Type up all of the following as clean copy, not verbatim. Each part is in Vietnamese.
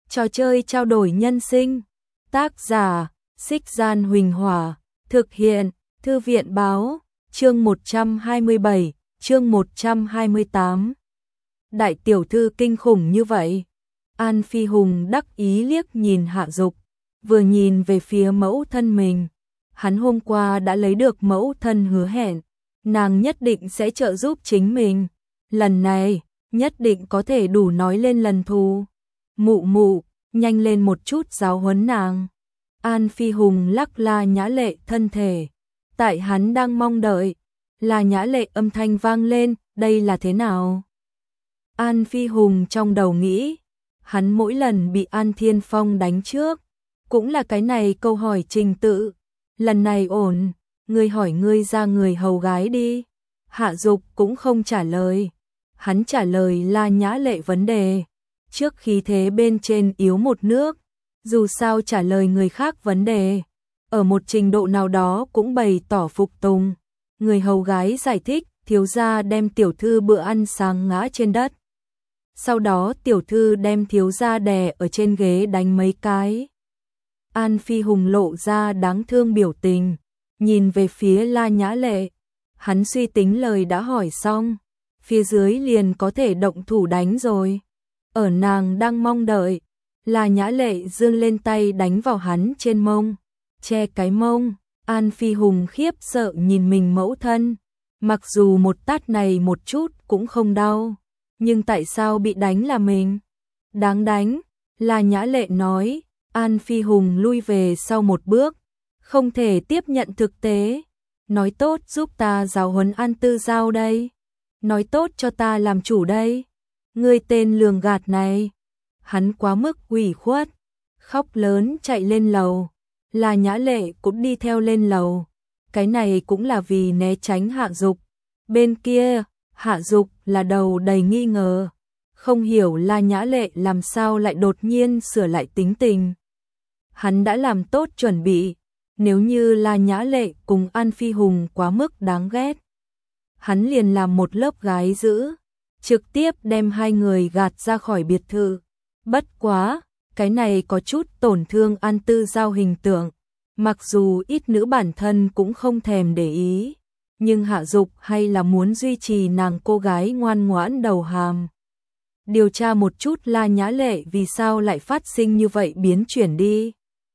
Trò chơi trao đổi nhân sinh. Tác giả, Xích Gian Huỳnh Hỏa. Thực hiện, Thư viện Báo. Chương 127, chương 128. Đại tiểu thư kinh khủng như vậy. An Phi Hùng đắc ý liếc nhìn Hạ Dục, vừa nhìn về phía mẫu thân mình. Hắn hôm qua đã lấy được mẫu thân hứa hẹn, nàng nhất định sẽ trợ giúp chính mình. Lần này, nhất định có thể đủ nói lên lần thù. Mụ mụ, nhanh lên một chút giáo huấn nàng. An Phi Hùng lắc La Nhã Lệ thân thể. Tại hắn đang mong đợi, La Nhã Lệ âm thanh vang lên, đây là thế nào? An Phi Hùng trong đầu nghĩ, hắn mỗi lần bị An Thiên Phong đánh trước, cũng là cái này câu hỏi trình tự. Lần này ổn, ngươi hỏi ngươi ra người hầu gái đi. Hạ Dục cũng không trả lời. Hắn trả lời La Nhã Lệ vấn đề. Trước khí thế bên trên yếu một nước, dù sao trả lời người khác vấn đề, ở một trình độ nào đó cũng bày tỏ phục tùng. Người hầu gái giải thích, thiếu gia đem tiểu thư bữa ăn sáng ngã trên đất. Sau đó tiểu thư đem thiếu gia đè ở trên ghế đánh mấy cái. An Phi Hùng lộ ra đáng thương biểu tình, nhìn về phía La Nhã Lệ. Hắn suy tính lời đã hỏi xong, phía dưới liền có thể động thủ đánh rồi. Ở nàng đang mong đợi, La Nhã Lệ giương lên tay đánh vào hắn trên mông, che cái mông. An Phi Hùng khiếp sợ nhìn mình mẫu thân, mặc dù một tát này một chút cũng không đau, nhưng tại sao bị đánh là mình? Đáng đánh, La Nhã Lệ nói. An Phi Hùng lui về sau một bước, không thể tiếp nhận thực tế. Nói tốt giúp ta giáo huấn An Tư Giao đây, nói tốt cho ta làm chủ đây. Ngươi tên lường gạt này. Hắn quá mức ủy khuất, khóc lớn chạy lên lầu. La Nhã Lệ cũng đi theo lên lầu. Cái này cũng là vì né tránh Hạ Dục. Bên kia, Hạ Dục là đầu đầy nghi ngờ, không hiểu La Nhã Lệ làm sao lại đột nhiên sửa lại tính tình. Hắn đã làm tốt chuẩn bị, nếu như La Nhã Lệ cùng An Phi Hùng quá mức đáng ghét, hắn liền làm một lớp gái giữ, trực tiếp đem hai người gạt ra khỏi biệt thự. Bất quá, cái này có chút tổn thương An Tư Giao hình tượng, mặc dù ít nữ bản thân cũng không thèm để ý, nhưng Hạ Dục hay là muốn duy trì nàng cô gái ngoan ngoãn đầu hàm. Điều tra một chút La Nhã Lệ vì sao lại phát sinh như vậy biến chuyển đi.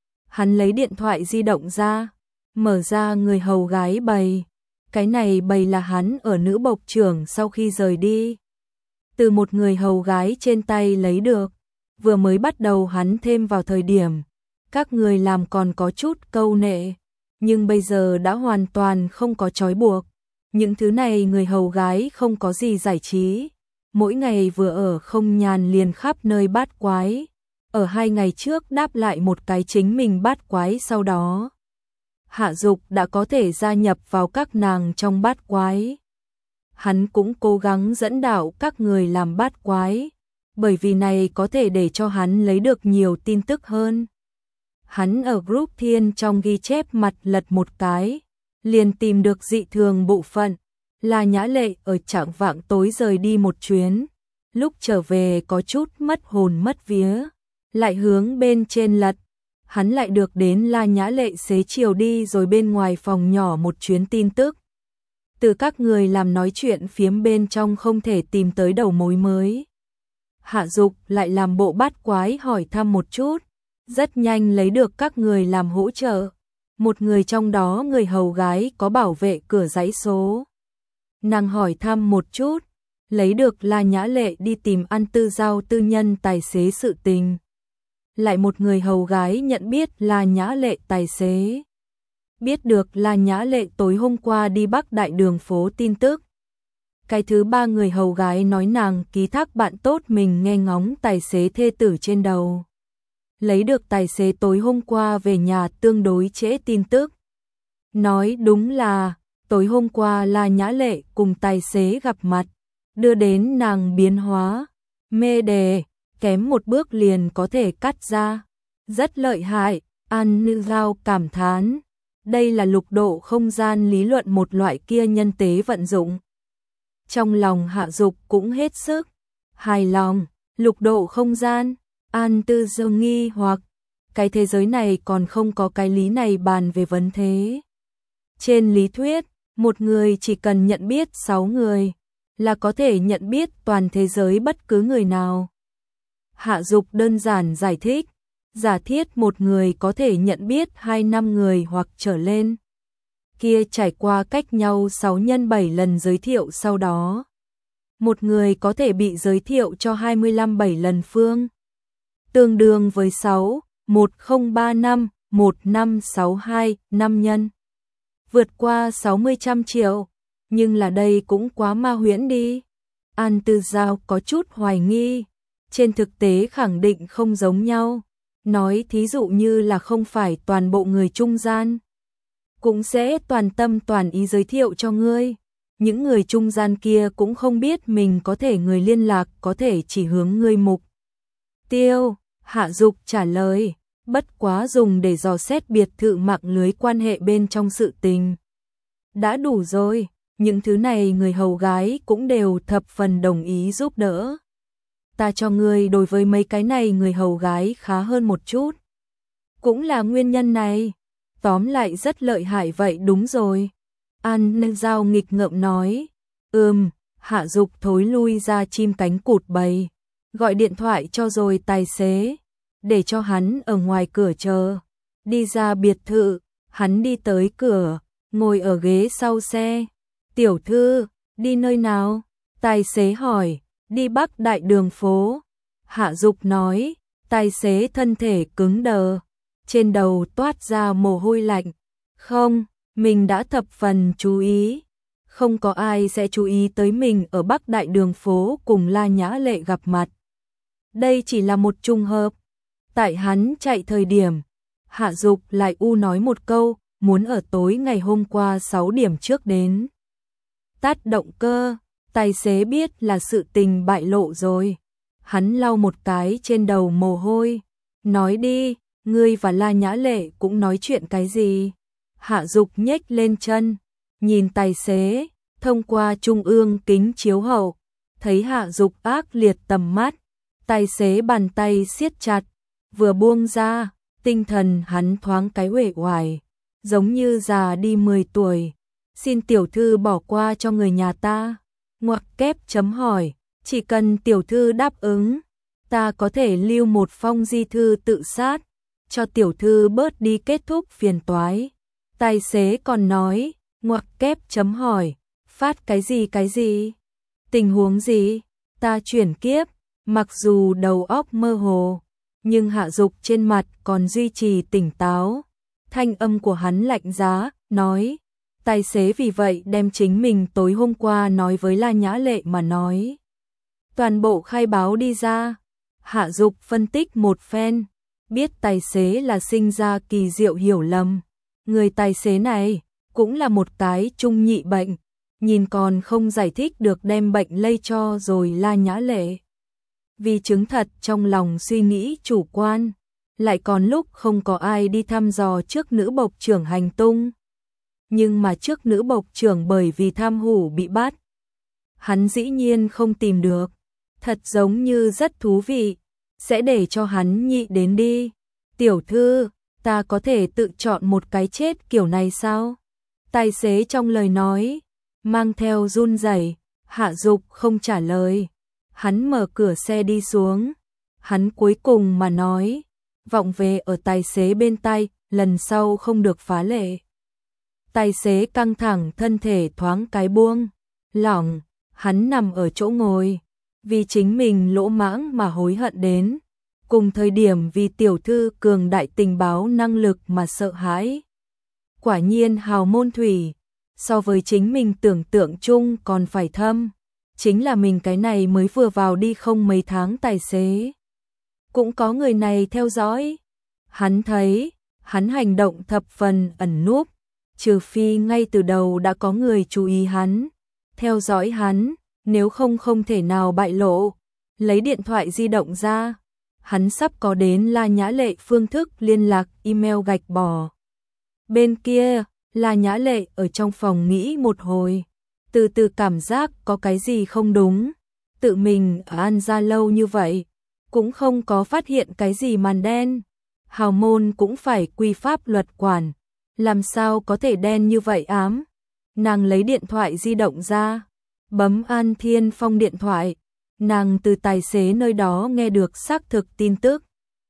Hắn lấy điện thoại di động ra, mở ra người hầu gái bầy. Cái này bầy là hắn ở nữ bộc trưởng sau khi rời đi, từ một người hầu gái trên tay lấy được. Vừa mới bắt đầu hắn thêm vào thời điểm, các người làm còn có chút câu nệ, nhưng bây giờ đã hoàn toàn không có trói buộc. Những thứ này người hầu gái không có gì giải trí, mỗi ngày vừa ở không nhàn liền khắp nơi bát quái. Ở 2 ngày trước đáp lại một cái chính mình bát quái, sau đó Hạ Dục đã có thể gia nhập vào các nàng trong bát quái. Hắn cũng cố gắng dẫn đạo các người làm bát quái, bởi vì này có thể để cho hắn lấy được nhiều tin tức hơn. Hắn ở group Thiên trong ghi chép mặt lật một cái, liền tìm được dị thường bộ phận. La Nhã Lệ ở trạng vạng tối rời đi một chuyến, lúc trở về có chút mất hồn mất vía, lại hướng bên trên lật. Hắn lại được đến La Nhã Lệ xế chiều đi rồi bên ngoài phòng nhỏ một chuyến tin tức. Từ các người làm nói chuyện phiếm bên trong không thể tìm tới đầu mối mới. Hạ Dục lại làm bộ bát quái hỏi thăm một chút, rất nhanh lấy được các người làm hỗ trợ. Một người trong đó người hầu gái có bảo vệ cửa dãy số. Nàng hỏi thăm một chút, lấy được La Nhã Lệ đi tìm An Tư Giao tư nhân tài xế sự tình. Lại một người hầu gái nhận biết La Nhã Lệ tài xế. Biết được La Nhã Lệ tối hôm qua đi Bắc Đại Đường phố tin tức. Cái thứ 3 người hầu gái nói nàng ký thác bạn tốt mình nghe ngóng tài xế thê tử trên đầu. Lấy được tài xế tối hôm qua về nhà tương đối trễ tin tức. Nói đúng là tối hôm qua La Nhã Lệ cùng tài xế gặp mặt, đưa đến nàng biến hóa, mê đề, kém một bước liền có thể cắt ra. Rất lợi hại, An Tư Giao cảm thán. Đây là lục độ không gian lý luận một loại kia nhân tế vận dụng. Trong lòng Hạ Dục cũng hết sức hài lòng. Lục độ không gian, An Tư Dương nghi hoặc, cái thế giới này còn không có cái lý này bàn về vấn thế. Trên lý thuyết, một người chỉ cần nhận biết 6 người, là có thể nhận biết toàn thế giới bất cứ người nào. Hạ Dục đơn giản giải thích, giả thiết một người có thể nhận biết 2-5 người hoặc trở lên. Kia trải qua cách nhau 6 x 7 lần giới thiệu sau đó. Một người có thể bị giới thiệu cho 25-7 lần phương. Tương đương với 6, 1035, 1562, 5 nhân. Vượt qua 60 triệu, nhưng là đây cũng quá ma huyễn đi. An Tư Giao có chút hoài nghi, trên thực tế khẳng định không giống nhau. Nói thí dụ như là không phải toàn bộ người trung gian, cũng sẽ toàn tâm toàn ý giới thiệu cho ngươi. Những người trung gian kia cũng không biết mình có thể người liên lạc có thể chỉ hướng ngươi mục tiêu. Hạ Dục trả lời, bất quá dùng để dò xét biệt thự mạng lưới quan hệ bên trong sự tình. Đã đủ rồi, những thứ này người hầu gái cũng đều thập phần đồng ý giúp đỡ. Ta cho ngươi đối với mấy cái này người hầu gái khá hơn một chút. Cũng là nguyên nhân này. Tóm lại rất lợi hại vậy đúng rồi. An Giao nghịch ngợm nói. Hạ Dục thối lui ra chim cánh cụt bầy. Gọi điện thoại cho rồi tài xế. Để cho hắn ở ngoài cửa chờ. Đi ra biệt thự, hắn đi tới cửa, ngồi ở ghế sau xe. Tiểu thư, đi nơi nào? Tài xế hỏi. Đi Bắc Đại đường phố. Hạ Dục nói. Tài xế thân thể cứng đờ, trên đầu toát ra mồ hôi lạnh. Không, mình đã thập phần chú ý. Không có ai sẽ chú ý tới mình ở Bắc Đại đường phố cùng La Nhã Lệ gặp mặt. Đây chỉ là một trùng hợp. Tại hắn chạy thời điểm, Hạ Dục lại nói một câu, muốn ở tối ngày hôm qua 6 điểm trước đến. Tắt động cơ, tài xế biết là sự tình bại lộ rồi. Hắn lau một cái trên đầu mồ hôi. Nói đi, ngươi và La Nhã Lệ cũng nói chuyện cái gì? Hạ Dục nhếch lên chân, nhìn tài xế, thông qua trung ương kính chiếu hậu, thấy Hạ Dục ác liệt tầm mắt. Tài xế bàn tay siết chặt, vừa buông ra, tinh thần hắn thoáng cái uể oải, giống như già đi 10 tuổi. Xin tiểu thư bỏ qua cho người nhà ta. Ngoặc kép chấm hỏi, chỉ cần tiểu thư đáp ứng, ta có thể lưu một phong di thư tự sát, cho tiểu thư bớt đi kết thúc phiền toái. Tài xế còn nói, ngoặc kép chấm hỏi, phát cái gì? Tình huống gì? Ta chuyển kiếp, mặc dù đầu óc mơ hồ, nhưng Hạ Dục trên mặt còn duy trì tỉnh táo. Thanh âm của hắn lạnh giá, nói. Tài xế vì vậy đem chính mình tối hôm qua nói với La Nhã Lệ mà nói. Toàn bộ khai báo đi ra. Hạ Dục phân tích một phen, biết tài xế là sinh ra kỳ diệu hiểu lầm. Người tài xế này cũng là một cái trung nhị bệnh, nhìn còn không giải thích được đem bệnh lây cho rồi La Nhã Lệ. Vì chứng thật trong lòng suy nghĩ chủ quan, lại còn lúc không có ai đi thăm dò trước nữ bộc trưởng hành tung. Nhưng mà trước nữ bộc trưởng bởi vì tham hủ bị bắt, hắn dĩ nhiên không tìm được. Thật giống như rất thú vị, sẽ để cho hắn nhị đến đi. Tiểu thư, ta có thể tự chọn một cái chết kiểu này sao? Tài xế trong lời nói, mang theo run rẩy. Hạ Dục không trả lời. Hắn mở cửa xe đi xuống. Hắn cuối cùng mà nói, vọng về ở tài xế bên tai, lần sau không được phá lệ. Tài xế căng thẳng thân thể thoáng cái buông lỏng, hắn nằm ở chỗ ngồi, vì chính mình lỗ mãng mà hối hận đến, cùng thời điểm vì tiểu thư cường đại tình báo năng lực mà sợ hãi. Quả nhiên hào môn thủy, so với chính mình tưởng tượng chung còn phải thâm, chính là mình cái này mới vừa vào đi không mấy tháng tài xế. Cũng có người này theo dõi, hắn thấy, hắn hành động thập phần ẩn núp, trừ phi ngay từ đầu đã có người chú ý hắn, theo dõi hắn, nếu không không thể nào bại lộ. Lấy điện thoại di động ra, hắn sắp có đến La Nhã Lệ phương thức liên lạc email gạch bỏ. Bên kia, La Nhã Lệ ở trong phòng nghĩ một hồi, từ từ cảm giác có cái gì không đúng. Tự mình ở An gia lâu như vậy, cũng không có phát hiện cái gì màn đen. Hào môn cũng phải quy pháp luật quản, làm sao có thể đen như vậy ám. Nàng lấy điện thoại di động ra, bấm An Thiên Phong điện thoại. Nàng từ tài xế nơi đó nghe được xác thực tin tức,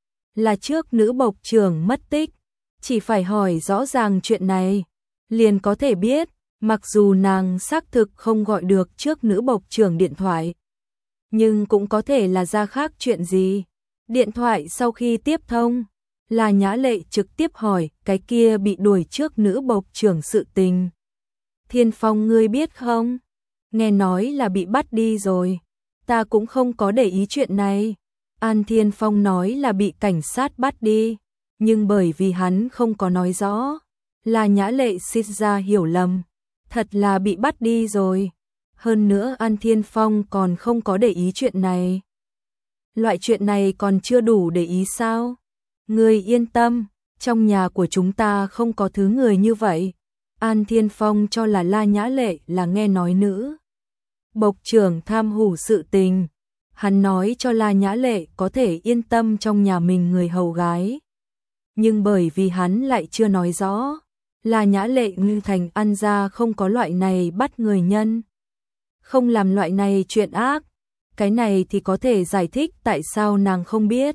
là trước nữ bộc trưởng mất tích. Chỉ phải hỏi rõ ràng chuyện này, liền có thể biết, mặc dù nàng xác thực không gọi được trước nữ bộc trưởng điện thoại, nhưng cũng có thể là ra khác chuyện gì. Điện thoại sau khi tiếp thông, là Nhã Lệ trực tiếp hỏi cái kia bị đuổi trước nữ bộc trưởng sự tình. Thiên Phong ngươi biết không? Nghe nói là bị bắt đi rồi. Ta cũng không có để ý chuyện này. An Thiên Phong nói là bị cảnh sát bắt đi, nhưng bởi vì hắn không có nói rõ, là Nhã Lệ suýt ra hiểu lầm. Thật là bị bắt đi rồi. Hơn nữa An Thiên Phong còn không có để ý chuyện này. Loại chuyện này còn chưa đủ để ý sao? Ngươi yên tâm, trong nhà của chúng ta không có thứ người như vậy. An Thiên Phong cho là La Nhã Lệ là nghe nói nữ bộc trưởng tham hủ sự tình. Hắn nói cho La Nhã Lệ có thể yên tâm trong nhà mình người hầu gái. Nhưng bởi vì hắn lại chưa nói rõ, La Nhã Lệ ngư thành ăn ra không có loại này bắt người nhân, không làm loại này chuyện ác. Cái này thì có thể giải thích tại sao nàng không biết.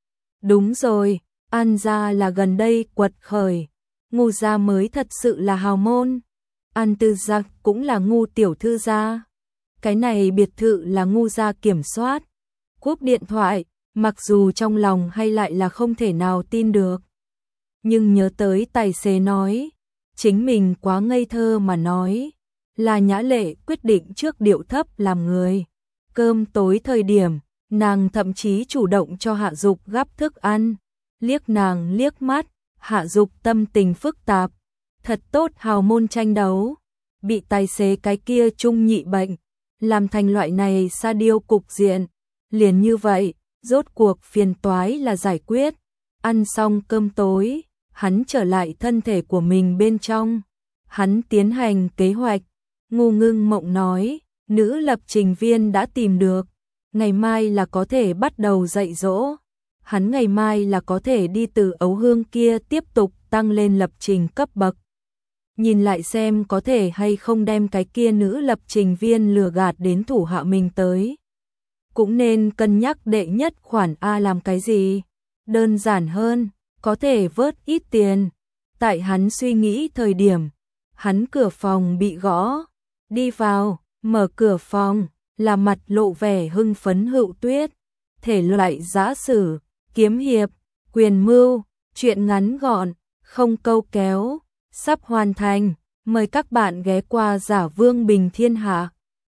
Đúng rồi, An gia là gần đây quật khởi, Ngu gia mới thật sự là hào môn. An Tư gia cũng là Ngu tiểu thư gia. Cái này biệt thự là Ngu gia kiểm soát. Cúp điện thoại, mặc dù trong lòng hay lại là không thể nào tin được, nhưng nhớ tới tài xế nói, chính mình quá ngây thơ mà nói, là Nhã Lệ quyết định trước điệu thấp làm người. Cơm tối thời điểm, nàng thậm chí chủ động cho Hạ Dục gắp thức ăn, liếc nàng liếc mắt. Hạ Dục tâm tình phức tạp, thật tốt hào môn tranh đấu, bị tài xế cái kia trung nhị bệnh, làm thành loại này sa điêu cục diện. Liền như vậy, rốt cuộc phiền toái là giải quyết. Ăn xong cơm tối, hắn trở lại thân thể của mình bên trong. Hắn tiến hành kế hoạch. Ngu Ngưng Mộng nói, nữ lập trình viên đã tìm được, ngày mai là có thể bắt đầu dạy dỗ. Hắn ngày mai là có thể đi từ Ấu Hương kia tiếp tục tăng lên lập trình cấp bậc. Nhìn lại xem có thể hay không đem cái kia nữ lập trình viên lừa gạt đến thủ hạ mình tới. Cũng nên cân nhắc đệ nhất khoản A làm cái gì. Đơn giản hơn, có thể vớt ít tiền. Tại hắn suy nghĩ thời điểm, hắn cửa phòng bị gõ. Đi vào, mở cửa phòng, là mặt lộ vẻ hưng phấn Hựu Tuyết. Thể loại giã sử, kiếm hiệp, quyền mưu, truyện ngắn gọn, không câu kéo, sắp hoàn thành. Mời các bạn ghé qua Giả Vương Bình Thiên Hạ.